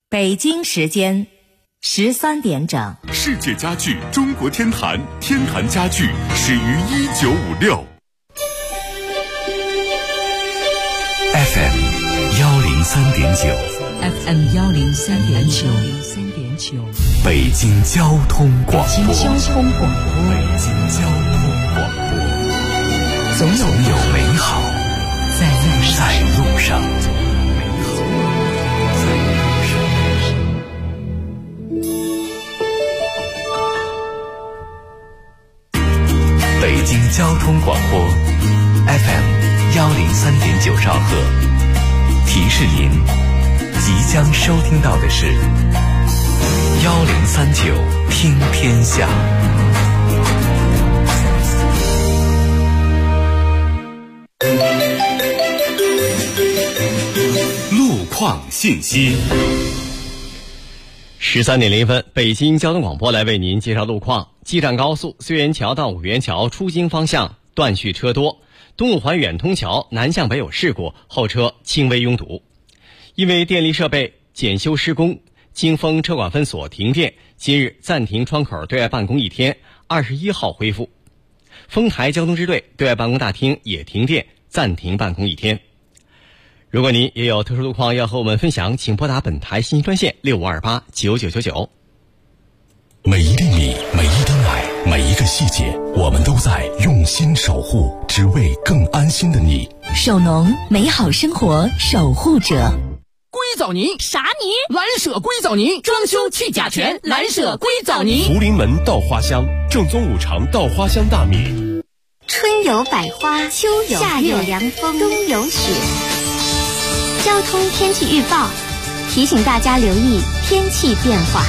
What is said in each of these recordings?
北京时间13点整。 世界家具中国天坛，天坛家具始于1956。FM 103.9，FM 103.9， 北京交通广播， 北京交通广播， 总有美好在路上。北京交通广播 FM 103.9兆赫，提示您即将收听到的是1039听天下。路况信息。 13点01分，北京交通广播来为您介绍路况。机站高速绥源桥到五元桥出京方向断续车多，东五环远通桥南向北有事故，后车轻微拥堵。因为电力设备检修施工，京丰车管分所停电，今日暂停窗口对外办公一天，21号恢复。丰台交通支队对外办公大厅也停电，暂停办公一天。如果您也有特殊路况要和我们分享，请拨打本台信息专线65289999。 每一粒米，每一吨爱，每一个细节，我们都在用心守护，只为更安心的你。 首农，美好生活守护者。 硅藻泥啥泥？ 蓝舍硅藻泥，装修去甲醛，蓝舍硅藻泥。 福临门稻花香，正宗五常稻花香大米。 春有百花，秋有夏有凉风，冬有雪。交通天气预报提醒大家留意天气变化。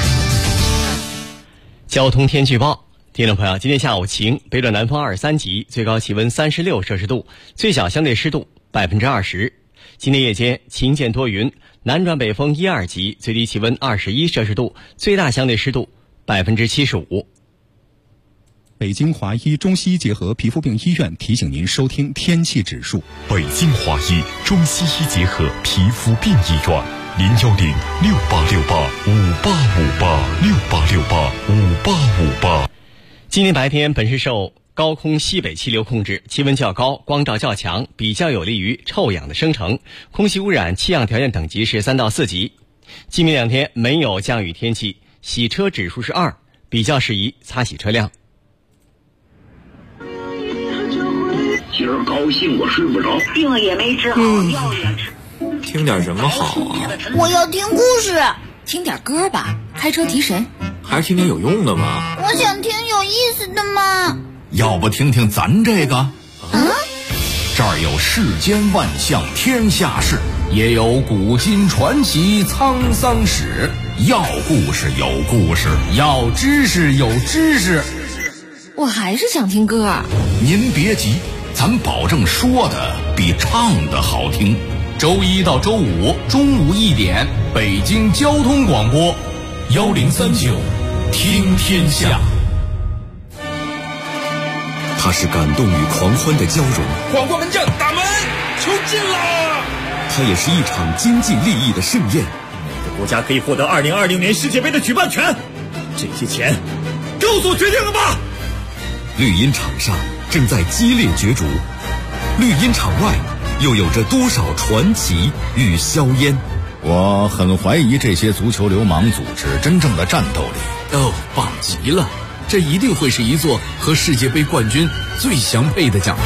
交通天气预报，听众朋友，今天下午晴，北转南风23级，最高气温36摄氏度，最小相对湿度20%。今天夜间晴间多云，南转北风1、2级，最低气温21摄氏度，最大相对湿度75%。 北京华医中西医结合皮肤病医院提醒您收听天气指数。 北京华医中西医结合皮肤病医院，0106868586858。 今天白天本市受高空西北气流控制，气温较高，光照较强，比较有利于臭氧的生成，空气污染气象条件等级是3到4级。今明两天没有降雨天气，洗车指数是2，比较适宜擦洗车辆。 今儿高兴我睡不着， 病也没治好，药也吃。 听点什么好啊？ 我要听故事。 听点歌吧，开车提神。 还是听点有用的吧。 我想听有意思的嘛。 要不听听咱这个？这儿有世间万象天下事，也有古今传奇沧桑史。要故事有故事，要知识有知识。 我还是想听歌。 您别急，咱保证说的比唱的好听。周一到周五中午1点，北京交通广播1039听天下。 它是感动与狂欢的交融， 黄瓜门将打门，球进了。 它也是一场经济利益的盛宴。 哪个国家可以获得2020年世界杯的举办权？这些钱给我做决定了吧。 绿茵场上正在激烈角逐，绿茵场外又有着多少传奇与硝烟？ 我很怀疑这些足球流氓组织真正的战斗力。 棒极了，这一定会是一座和世界杯冠军最相配的奖杯。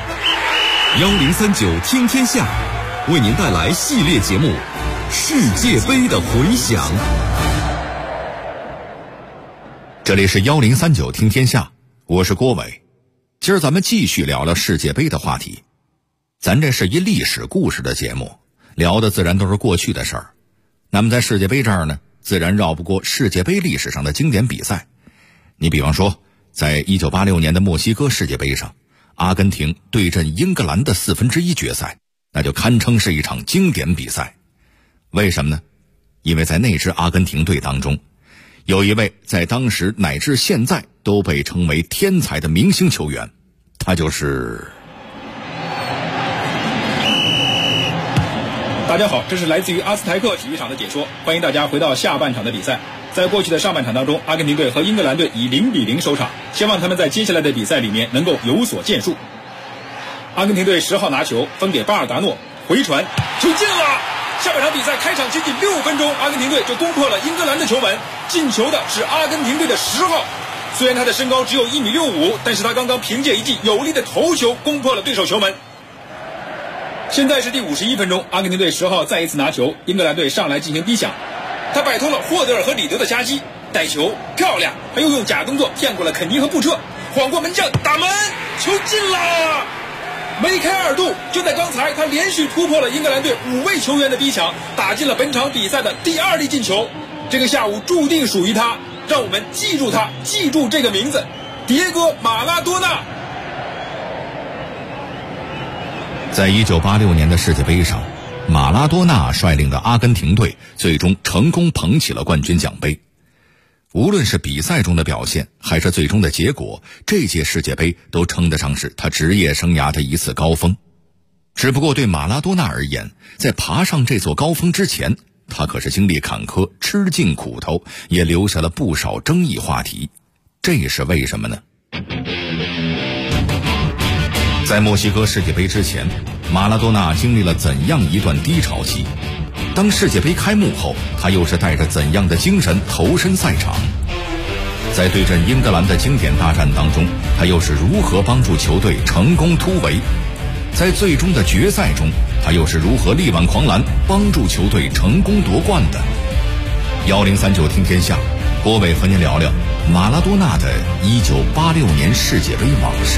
1039听天下为您带来系列节目《世界杯的回响》。 这里是1039听天下，我是郭伟。今儿咱们继续聊聊世界杯的话题。咱这是一历史故事的节目，聊的自然都是过去的事儿。那么在世界杯这儿呢，自然绕不过世界杯历史上的经典比赛。你比方说，在1986年的墨西哥世界杯上，阿根廷对阵英格兰的1/4决赛，那就堪称是一场经典比赛。为什么呢？因为在那支阿根廷队当中，有一位在当时乃至现在都被称为天才的明星球员，他就是大家好，这是来自于阿斯泰克体育场的解说，欢迎大家回到下半场的比赛。在过去的上半场当中，阿根廷队和英格兰队以0-0收场，希望他们在接下来的比赛里面能够有所建树。阿根廷队10号拿球分给巴尔达诺，回传球进了。下半场比赛开场仅仅6分钟，阿根廷队就攻破了英格兰的球门，进球的是阿根廷队的10号。虽然他的身高只有1.65米，但是他刚刚凭借一记有力的头球攻破了对手球门。现在是第51分钟，阿根廷队10号再一次拿球，英格兰队上来进行逼抢，他摆脱了霍德尔和里德的夹击，带球漂亮，他又用假动作骗过了肯尼和布彻，晃过门将打门，球进了，梅开二度。就在刚才，他连续突破了英格兰队5位球员的逼抢，打进了本场比赛的第2粒进球。这个下午注定属于他，让我们记住他，记住这个名字，迭戈·马拉多纳。 在1986年的世界杯上，马拉多纳率领的阿根廷队最终成功捧起了冠军奖杯。无论是比赛中的表现，还是最终的结果，这届世界杯都称得上是他职业生涯的一次高峰。只不过对马拉多纳而言，在爬上这座高峰之前，他可是经历坎坷，吃尽苦头，也留下了不少争议话题。这是为什么呢？在墨西哥世界杯之前，马拉多纳经历了怎样一段低潮期？当世界杯开幕后，他又是带着怎样的精神投身赛场？在对阵英格兰的经典大战当中，他又是如何帮助球队成功突围？在最终的决赛中，他又是如何力挽狂澜，帮助球队成功夺冠的？1039听天下，郭伟和您聊聊马拉多纳的1986年世界杯往事。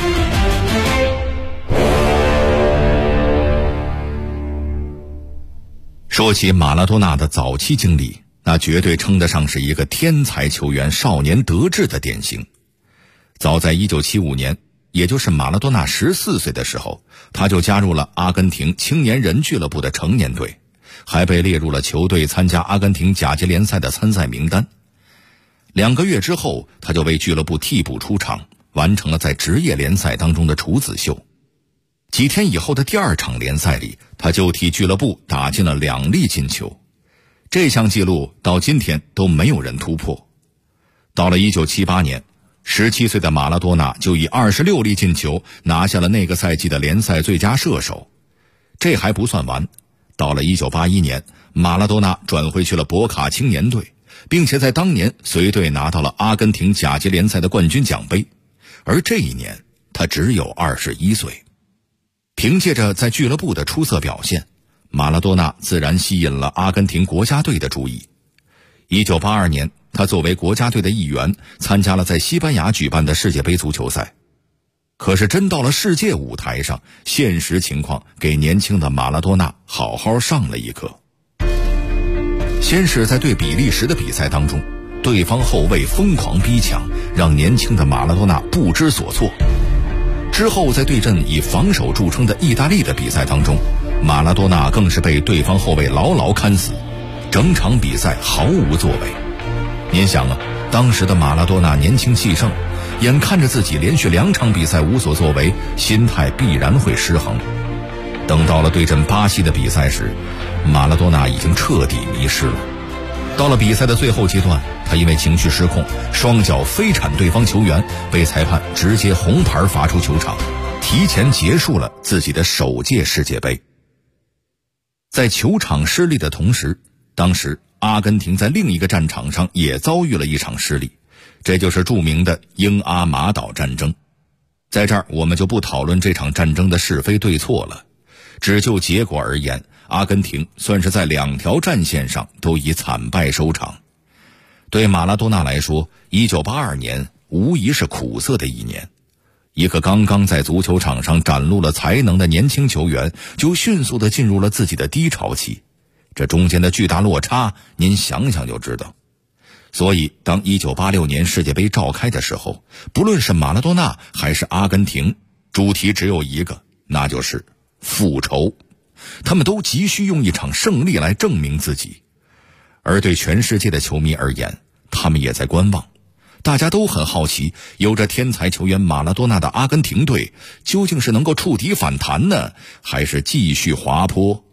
说起马拉多纳的早期经历，那绝对称得上是一个天才球员少年得志的典型。早在1975年，也就是马拉多纳14岁的时候，他就加入了阿根廷青年人俱乐部的成年队，还被列入了球队参加阿根廷甲级联赛的参赛名单。2个月之后，他就为俱乐部替补出场，完成了在职业联赛当中的处子秀。几天以后的第2场联赛里，他就替俱乐部打进了2粒进球，这项纪录到今天都没有人突破。到了1978年，17岁的马拉多纳就以26粒进球拿下了那个赛季的联赛最佳射手。这还不算完，到了1981年，马拉多纳转回去了博卡青年队，并且在当年随队拿到了阿根廷甲级联赛的冠军奖杯，而这一年他只有21岁。凭借着在俱乐部的出色表现，马拉多纳自然吸引了阿根廷国家队的注意。1982年，他作为国家队的一员参加了在西班牙举办的世界杯足球赛。可是真到了世界舞台上，现实情况给年轻的马拉多纳好好上了一课。先是在对比利时的比赛当中，对方后卫疯狂逼抢，让年轻的马拉多纳不知所措。之后在对阵以防守著称的意大利的比赛当中，马拉多纳更是被对方后卫牢牢看死，整场比赛毫无作为。您想啊，当时的马拉多纳年轻气盛，眼看着自己连续2场比赛无所作为，心态必然会失衡。等到了对阵巴西的比赛时，马拉多纳已经彻底迷失了。到了比赛的最后阶段，他因为情绪失控，双脚飞铲对方球员，被裁判直接红牌罚出球场，提前结束了自己的首届世界杯。在球场失利的同时，当时阿根廷在另一个战场上也遭遇了一场失利，这就是著名的英阿马岛战争。在这儿我们就不讨论这场战争的是非对错了，只就结果而言，阿根廷算是在2条战线上都以惨败收场。对马拉多纳来说，1982年无疑是苦涩的一年。一个刚刚在足球场上展露了才能的年轻球员，就迅速地进入了自己的低潮期，这中间的巨大落差，您想想就知道。所以当1986年世界杯召开的时候，不论是马拉多纳还是阿根廷，主题只有一个，那就是复仇。他们都急需用一场胜利来证明自己。而对全世界的球迷而言，他们也在观望。大家都很好奇，有着天才球员马拉多纳的阿根廷队究竟是能够触底反弹呢，还是继续滑坡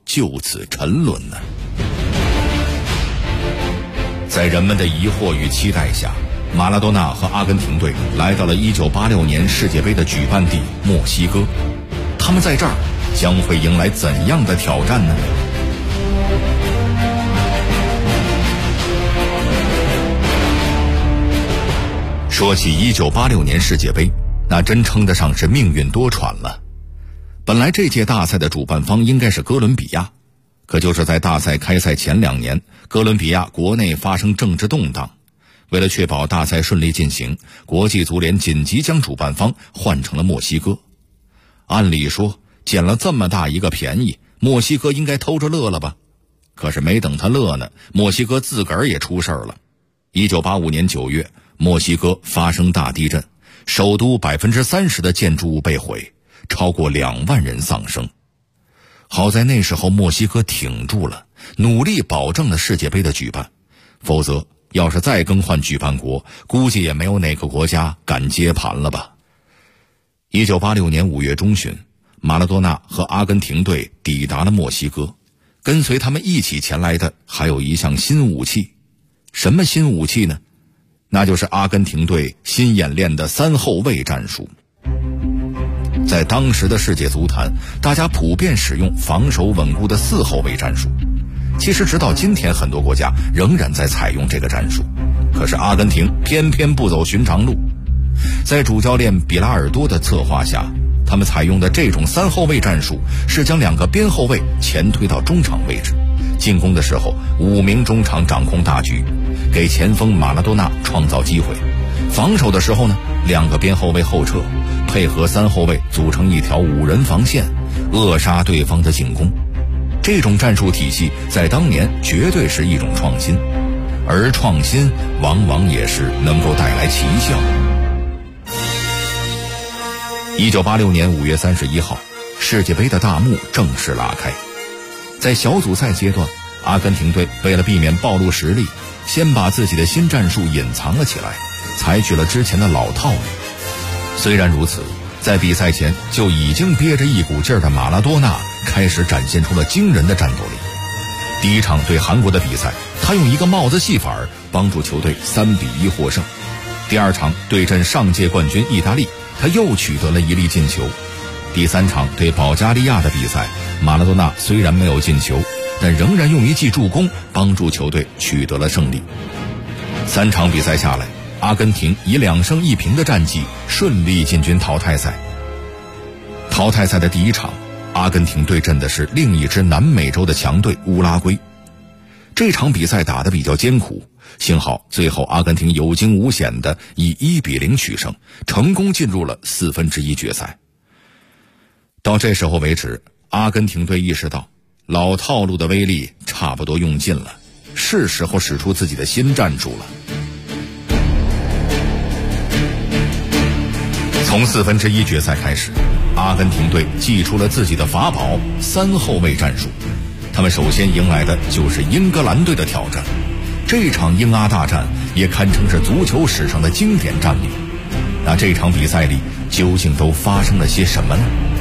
就此沉沦呢？在人们的疑惑与期待下，马拉多纳和阿根廷队来到了1986年世界杯的举办地墨西哥。他们在这儿将会迎来怎样的挑战呢？说起1986年世界杯，那真称得上是命运多舛了。本来这届大赛的主办方应该是哥伦比亚，可就是在大赛开赛前2年，哥伦比亚国内发生政治动荡，为了确保大赛顺利进行，国际足联紧急将主办方换成了墨西哥。按理说捡了这么大一个便宜，墨西哥应该偷着乐了吧？可是没等他乐呢，墨西哥自个儿也出事儿了。1985年9月，墨西哥发生大地震，首都30%的建筑物被毁，超过2万人丧生。好在那时候墨西哥挺住了，努力保证了世界杯的举办，否则要是再更换举办国，估计也没有哪个国家敢接盘了吧。1986年5月中旬，马拉多纳和阿根廷队抵达了墨西哥，跟随他们一起前来的还有一项新武器。什么新武器呢？那就是阿根廷队新演练的3后卫战术。在当时的世界足坛，大家普遍使用防守稳固的4后卫战术。其实直到今天，很多国家仍然在采用这个战术，可是阿根廷偏偏不走寻常路。在主教练比拉尔多的策划下，他们采用的这种3后卫战术是将2个边后卫前推到中场位置，进攻的时候5名中场掌控大局，给前锋马拉多纳创造机会；防守的时候呢，2个边后卫后撤，配合3后卫组成一条5人防线，扼杀对方的进攻。这种战术体系在当年绝对是一种创新，而创新往往也是能够带来奇效。1986年5月31号，世界杯的大幕正式拉开。在小组赛阶段，阿根廷队为了避免暴露实力，先把自己的新战术隐藏了起来，采取了之前的老套路。虽然如此，在比赛前就已经憋着一股劲儿的马拉多纳开始展现出了惊人的战斗力。第一场对韩国的比赛，他用一个帽子戏法帮助球队3-1获胜。第2场对阵上届冠军意大利，他又取得了一粒进球。第3场对保加利亚的比赛，马拉多纳虽然没有进球，但仍然用一记助攻帮助球队取得了胜利。3场比赛下来，阿根廷以2胜1平的战绩顺利进军淘汰赛。淘汰赛的第1场，阿根廷对阵的是另一支南美洲的强队乌拉圭。这场比赛打得比较艰苦，幸好最后阿根廷有惊无险地以1-0取胜，成功进入了1/4决赛。到这时候为止，阿根廷队意识到老套路的威力差不多用尽了，是时候使出自己的新战术了。从1/4决赛开始，阿根廷队祭出了自己的法宝3后卫战术。他们首先迎来的就是英格兰队的挑战，这场英阿大战也堪称是足球史上的经典战例。那这场比赛里究竟都发生了些什么呢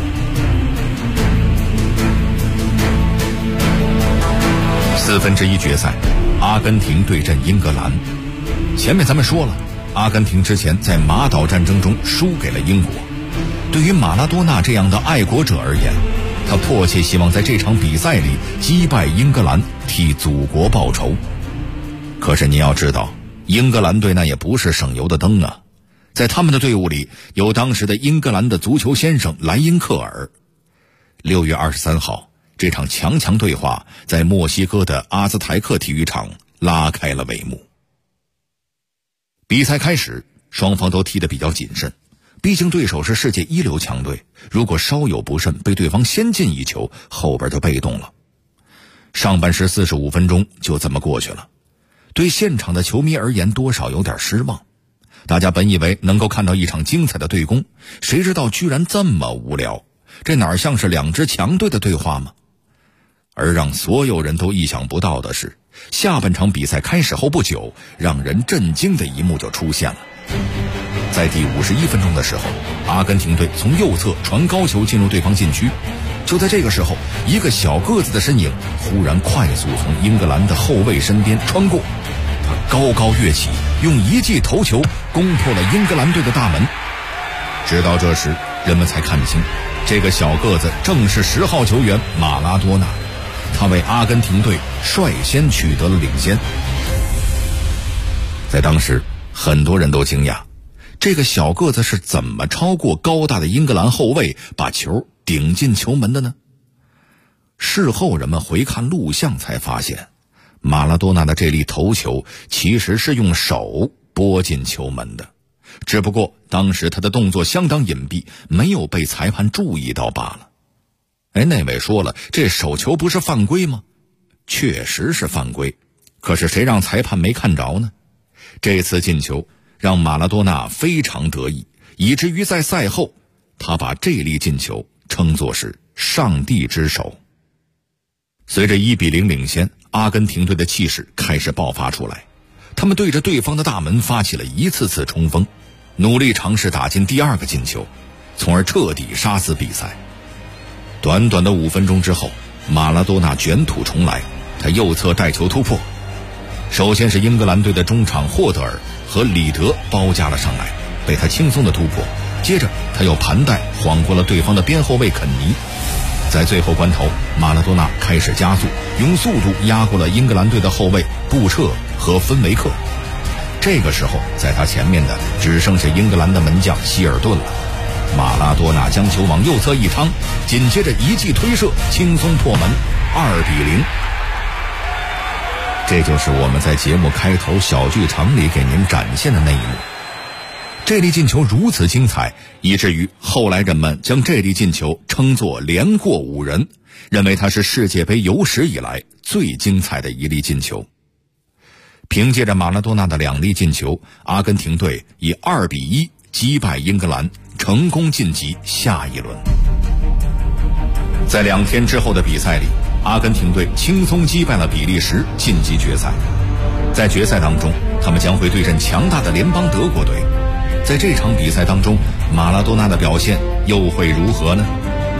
？1/4决赛，阿根廷对阵英格兰。前面咱们说了，阿根廷之前在马岛战争中输给了英国。对于马拉多纳这样的爱国者而言，他迫切希望在这场比赛里击败英格兰，替祖国报仇。可是你要知道，英格兰队那也不是省油的灯啊。在他们的队伍里有当时的英格兰的足球先生莱因克尔。6月23号，这场强对话在墨西哥的阿兹台克体育场拉开了帷幕。比赛开始，双方都踢得比较谨慎，毕竟对手是世界一流强队，如果稍有不慎被对方先进一球，后边就被动了。上半时45分钟就这么过去了，对现场的球迷而言多少有点失望。大家本以为能够看到一场精彩的对攻，谁知道居然这么无聊，这哪像是2支强队的对话吗？而让所有人都意想不到的是，下半场比赛开始后不久，让人震惊的一幕就出现了。在第51分钟的时候，阿根廷队从右侧传高球进入对方禁区， 就在这个时候，一个小个子的身影忽然快速从英格兰的后卫身边穿过，他高高跃起，用一记头球攻破了英格兰队的大门。直到这时，人们才看清，这个小个子正是10号球员马拉多纳，他为阿根廷队率先取得了领先。在当时，很多人都惊讶，这个小个子是怎么超过高大的英格兰后卫，把球顶进球门的呢？事后人们回看录像才发现，马拉多纳的这粒头球其实是用手拨进球门的，只不过当时他的动作相当隐蔽，没有被裁判注意到罢了。那位说了，这手球不是犯规吗？确实是犯规，可是谁让裁判没看着呢？这次进球让马拉多纳非常得意，以至于在赛后他把这粒进球称作是上帝之手。随着1-0领先，阿根廷队的气势开始爆发出来，他们对着对方的大门发起了一次次冲锋，努力尝试打进第2个进球，从而彻底杀死比赛。短短的5分钟之后，马拉多纳卷土重来，他右侧带球突破，首先是英格兰队的中场霍德尔和里德包夹了上来，被他轻松的突破，接着他又盘带晃过了对方的边后卫肯尼。在最后关头，马拉多纳开始加速，用速度压过了英格兰队的后卫布彻和芬维克。这个时候在他前面的只剩下英格兰的门将希尔顿了。马拉多纳将球往右侧一趟，紧接着一记推射轻松破门，2-0。这就是我们在节目开头小剧场里给您展现的那一幕。这粒进球如此精彩，以至于后来人们将这粒进球称作连过5人，认为它是世界杯有史以来最精彩的一粒进球。凭借着马拉多纳的2粒进球，阿根廷队以2-1击败英格兰，成功晋级下一轮。在2天之后的比赛里，阿根廷队轻松击败了比利时，晋级决赛。在决赛当中，他们将会对阵强大的联邦德国队。在这场比赛当中，马拉多纳的表现又会如何呢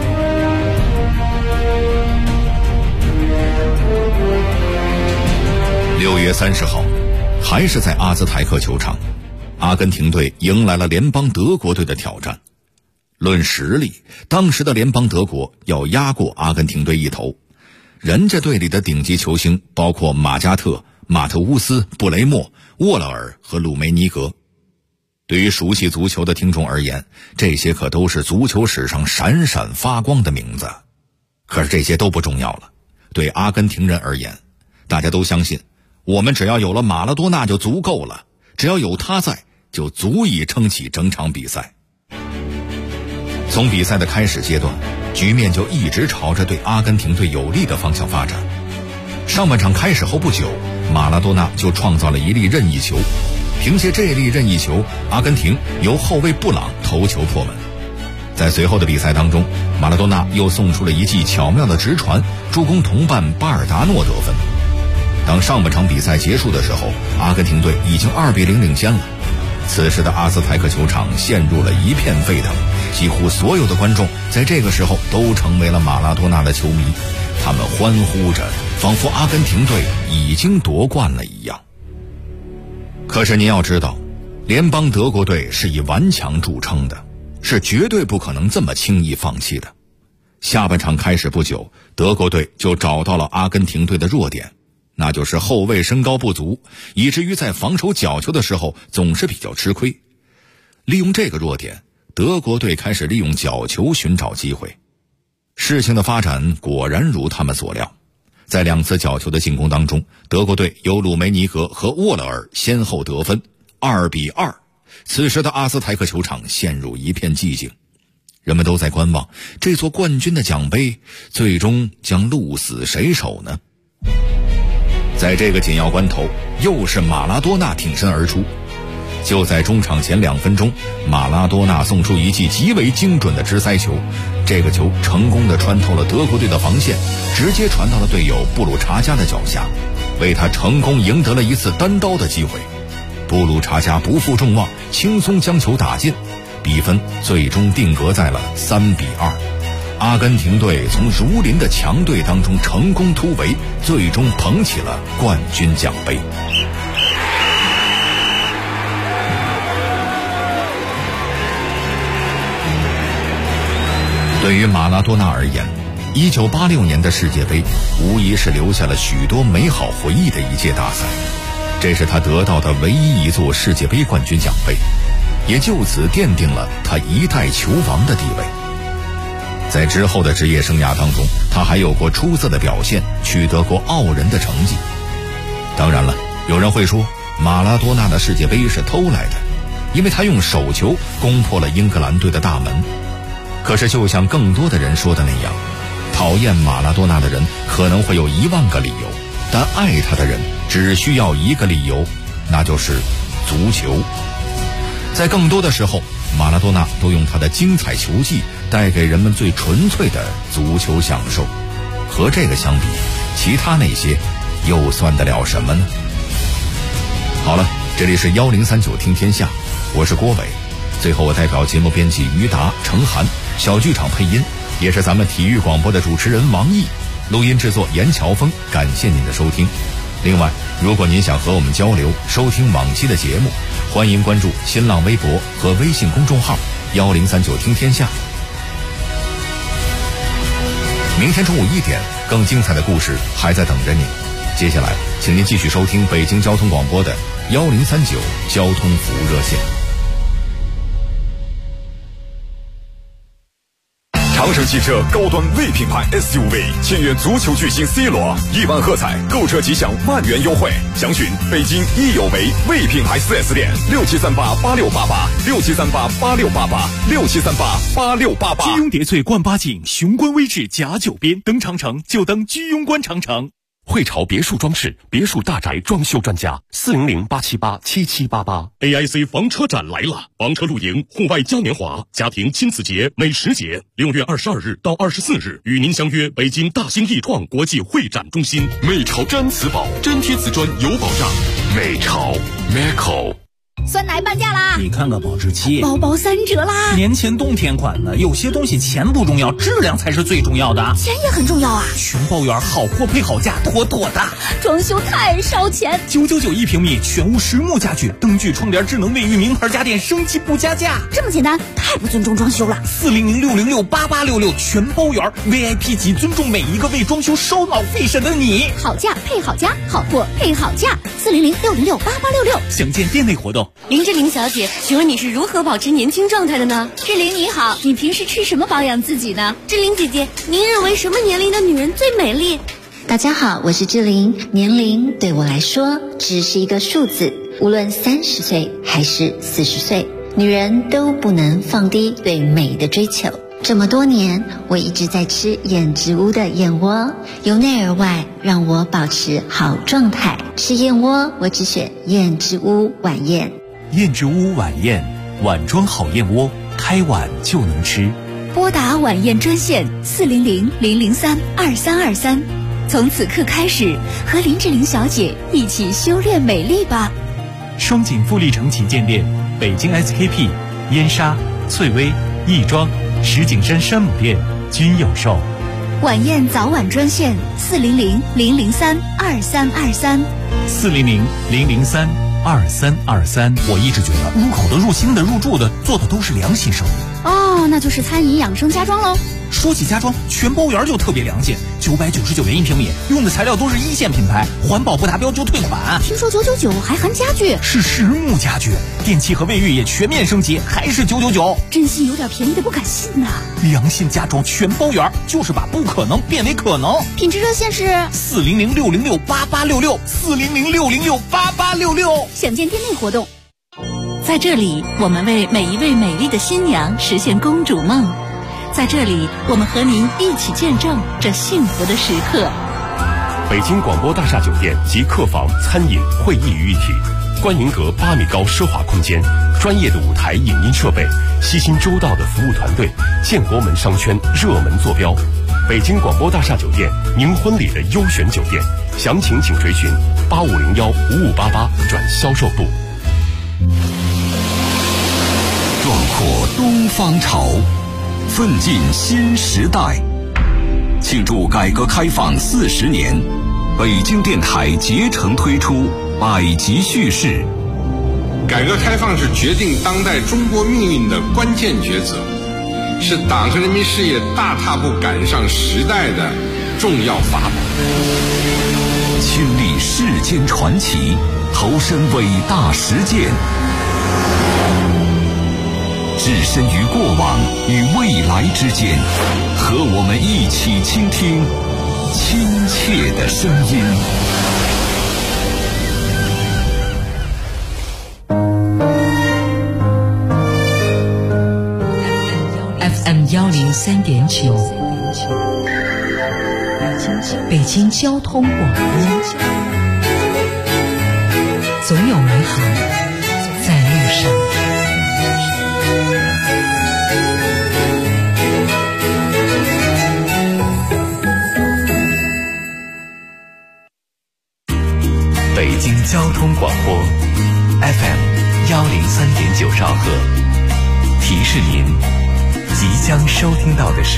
？6月30号，还是在阿兹台克球场，阿根廷队迎来了联邦德国队的挑战。论实力，当时的联邦德国要压过阿根廷队一头，人家队里的顶级球星包括马加特、马特乌斯、布雷默、沃勒尔和鲁梅尼格。对于熟悉足球的听众而言，这些可都是足球史上闪闪发光的名字。可是这些都不重要了，对阿根廷人而言，大家都相信我们只要有了马拉多纳就足够了，只要有他在就足以撑起整场比赛。从比赛的开始阶段，局面就一直朝着对阿根廷队有利的方向发展。上半场开始后不久，马拉多纳就创造了一粒任意球，凭借这粒任意球，阿根廷由后卫布朗头球破门。在随后的比赛当中，马拉多纳又送出了一记巧妙的直传，助攻同伴巴尔达诺得分。当上半场比赛结束的时候，阿根廷队已经2-0领先了。此时的阿兹台克球场陷入了一片沸腾，几乎所有的观众在这个时候都成为了马拉多纳的球迷，他们欢呼着，仿佛阿根廷队已经夺冠了一样。可是您要知道，联邦德国队是以顽强著称的，是绝对不可能这么轻易放弃的。下半场开始不久，德国队就找到了阿根廷队的弱点，那就是后卫身高不足，以至于在防守角球的时候总是比较吃亏。利用这个弱点，德国队开始利用角球寻找机会。事情的发展果然如他们所料，在2次角球的进攻当中，德国队由鲁梅尼格和沃勒尔先后得分，2-2。此时的阿兹台克球场陷入一片寂静，人们都在观望这座冠军的奖杯最终将鹿死谁手呢？在这个紧要关头，又是马拉多纳挺身而出。就在中场前2分钟，马拉多纳送出一记极为精准的直塞球，这个球成功地穿透了德国队的防线，直接传到了队友布鲁查加的脚下，为他成功赢得了一次单刀的机会。布鲁查加不负众望，轻松将球打进，比分最终定格在了3-2。 阿根廷队从如林的强队当中成功突围，最终捧起了冠军奖杯。对于马拉多纳而言，1986年的世界杯无疑是留下了许多美好回忆的一届大赛，这是他得到的唯一一座世界杯冠军奖杯，也就此奠定了他一代球王的地位。在之后的职业生涯当中，他还有过出色的表现，取得过傲人的成绩。当然了，有人会说马拉多纳的世界杯是偷来的，因为他用手球攻破了英格兰队的大门。可是就像更多的人说的那样，讨厌马拉多纳的人可能会有10000个理由，但爱他的人只需要一个理由，那就是足球。在更多的时候，马拉多纳都用他的精彩球技带给人们最纯粹的足球享受。和这个相比，其他那些又算得了什么呢？好了，这里是1039听天下，我是郭伟。最后我代表节目编辑于达、程涵，小剧场配音也是咱们体育广播的主持人王毅，录音制作严乔峰，感谢您的收听。另外，如果您想和我们交流，收听往期的节目，欢迎关注新浪微博和微信公众号1039听天下。明天中午1点，更精彩的故事还在等着你。接下来，请您继续收听北京交通广播的1039交通服务热线。 长城汽车高端 V 品牌 SUV 签约足球巨星 C 罗，1万喝彩，购车即享10000元优惠。详询北京益友维 V 品牌 4S 店，67388688，67388688，67388688。 居庸叠翠冠八景，雄关微志甲9边，登长城就登居庸关长城。 汇潮别墅装饰，别墅大宅装修专家，400-878-7788。 AIC 房车展来了，房车露营、户外嘉年华、家庭亲子节、美食节，6月22日到24日，与您相约北京大兴易创国际会展中心。 美潮粘瓷宝，粘贴瓷砖有保障。美潮 Meco。 酸奶半价啦！ 你看看保质期， 包包3折啦！ 年前冬天款的，有些东西钱不重要，质量才是最重要的。 钱也很重要啊！ 全包圆，好货配好价，妥妥的。 装修太烧钱 ，999一平米，全屋实木家具，灯具、窗帘、智能卫浴，名牌家电，升级不加价。 这么简单，太不尊重装修了。 400-606-8866，全包圆 ，VIP 级，尊重每一个为装修烧脑费神的你。 好价配好家，好货配好价。400-606-8866， 详见店内活动。 林志玲小姐，请问你是如何保持年轻状态的呢？ 志玲你好，你平时吃什么保养自己呢？ 志玲姐姐，您认为什么年龄的女人最美丽？ 大家好，我是志玲。年龄对我来说只是一个数字，无论30岁还是40岁，女人都不能放低对美的追求。这么多年，我一直在吃燕之屋的燕窝，由内而外让我保持好状态。吃燕窝，我只选燕之屋晚宴。 燕之屋晚宴，碗装好燕窝，开碗就能吃。 拨打晚宴专线400-003-2323，从此刻开始，和林志玲小姐一起修炼美丽吧。 双井富力城旗舰店、北京 SKP、燕莎、翠微、亦庄、石景山山姆店均有售。 晚宴早晚专线400-003-2323， 400-003-2323。我一直觉得入口的、入心的、入住的做的都是良心生意。 哦，那就是餐饮养生家装喽。 说起家装，全包圆就特别良心，999元一平米，用的材料都是1线品牌，环保不达标就退款。 听说999还含家具， 是实木家具，电器和卫浴也全面升级，还是999。 真心有点便宜的不敢信呐。 良心家装全包圆，就是把不可能变为可能。 品质热线是 400-606-8866， 400-606-8866。 详见店内活动。 在这里，我们为每一位美丽的新娘实现公主梦。在这里，我们和您一起见证这幸福的时刻。 北京广播大厦酒店及客房、餐饮、会议于一体，观银阁8米高奢华空间，专业的舞台影音设备，悉心周到的服务团队，建国门商圈热门坐标。北京广播大厦酒店，您婚礼的优选酒店，详情请垂询8501-5588转销售部。 壮阔东方潮， 奋进新时代。庆祝改革开放40年，北京电台竭诚推出百集叙事。 改革开放是决定当代中国命运的关键抉择，是党和人民事业大踏步赶上时代的重要法宝。 亲历世间传奇，投身伟大实践，置身于过往与未来之间，和我们一起倾听亲切的声音。 FM 103.9，北京交通广播，总有美好在路上。 北京交通广播 FM 103.9兆赫，提示您即将收听到的是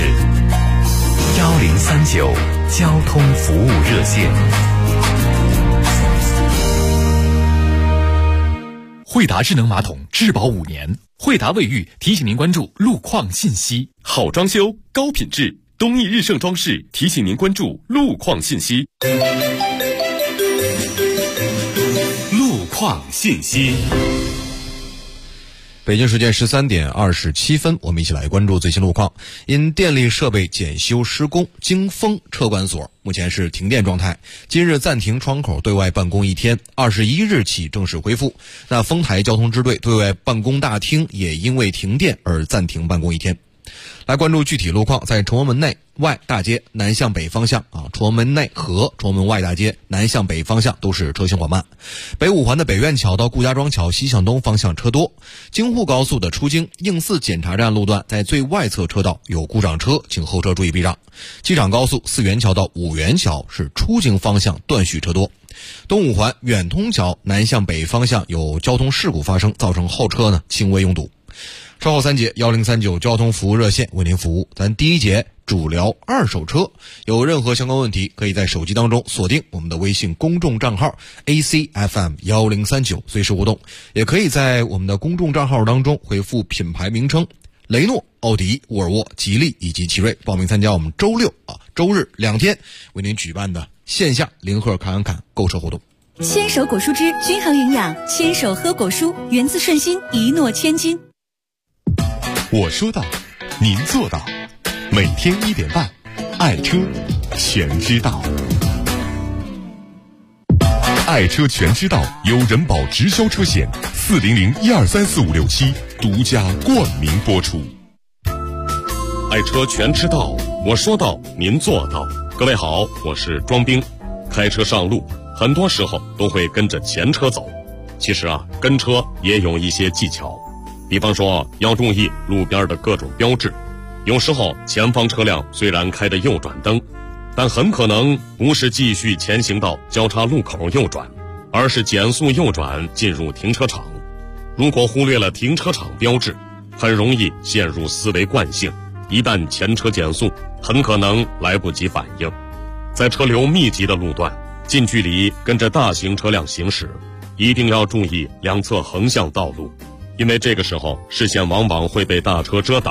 1039交通服务热线。 惠达智能马桶质保5年，惠达卫浴提醒您关注路况信息。 好装修，高品质，东益日盛装饰提醒您关注路况信息。路况信息。 北京时间13点27分，我们一起来关注最新路况。因电力设备检修施工，京丰车管所目前是停电状态，今日暂停窗口对外办公1天，21日起正式恢复。那丰台交通支队对外办公大厅也因为停电而暂停办公1天。来关注具体路况，在崇文门内外大街南向北方向崇文门内和崇文门外大街南向北方向都是车行缓慢。北五环的北苑桥到顾家庄桥西向东方向车多。京沪高速的出京应四检查站路段在最外侧车道有故障车，请后车注意避让。机场高速四元桥到五元桥是出京方向断续车多。东五环远通桥南向北方向有交通事故发生，造成后车轻微拥堵。稍后3节1039交通服务热线为您服务。咱第一节主聊二手车，有任何相关问题可以在手机当中锁定我们的微信公众账号 ACFM1039 随时互动，也可以在我们的公众账号当中回复品牌名称雷诺、奥迪、沃尔沃、吉利以及奇瑞，报名参加我们周6、周日2天为您举办的线下零赫侃侃购车活动。 牵手果蔬汁均衡营养，牵手喝果蔬，源自顺心，一诺千金。 我说到，您做到。每天1点半，爱车全知道。爱车全知道由人保直销车险40012345567独家冠名播出。 爱车全知道，我说到，您做到。各位好，我是庄兵。开车上路，很多时候都会跟着前车走。其实跟车也有一些技巧，比方说要注意路边的各种标志。有时候前方车辆虽然开着右转灯，但很可能不是继续前行到交叉路口右转，而是减速右转进入停车场。如果忽略了停车场标志，很容易陷入思维惯性，一旦前车减速，很可能来不及反应。在车流密集的路段，近距离跟着大型车辆行驶，一定要注意两侧横向道路，因为这个时候视线往往会被大车遮挡。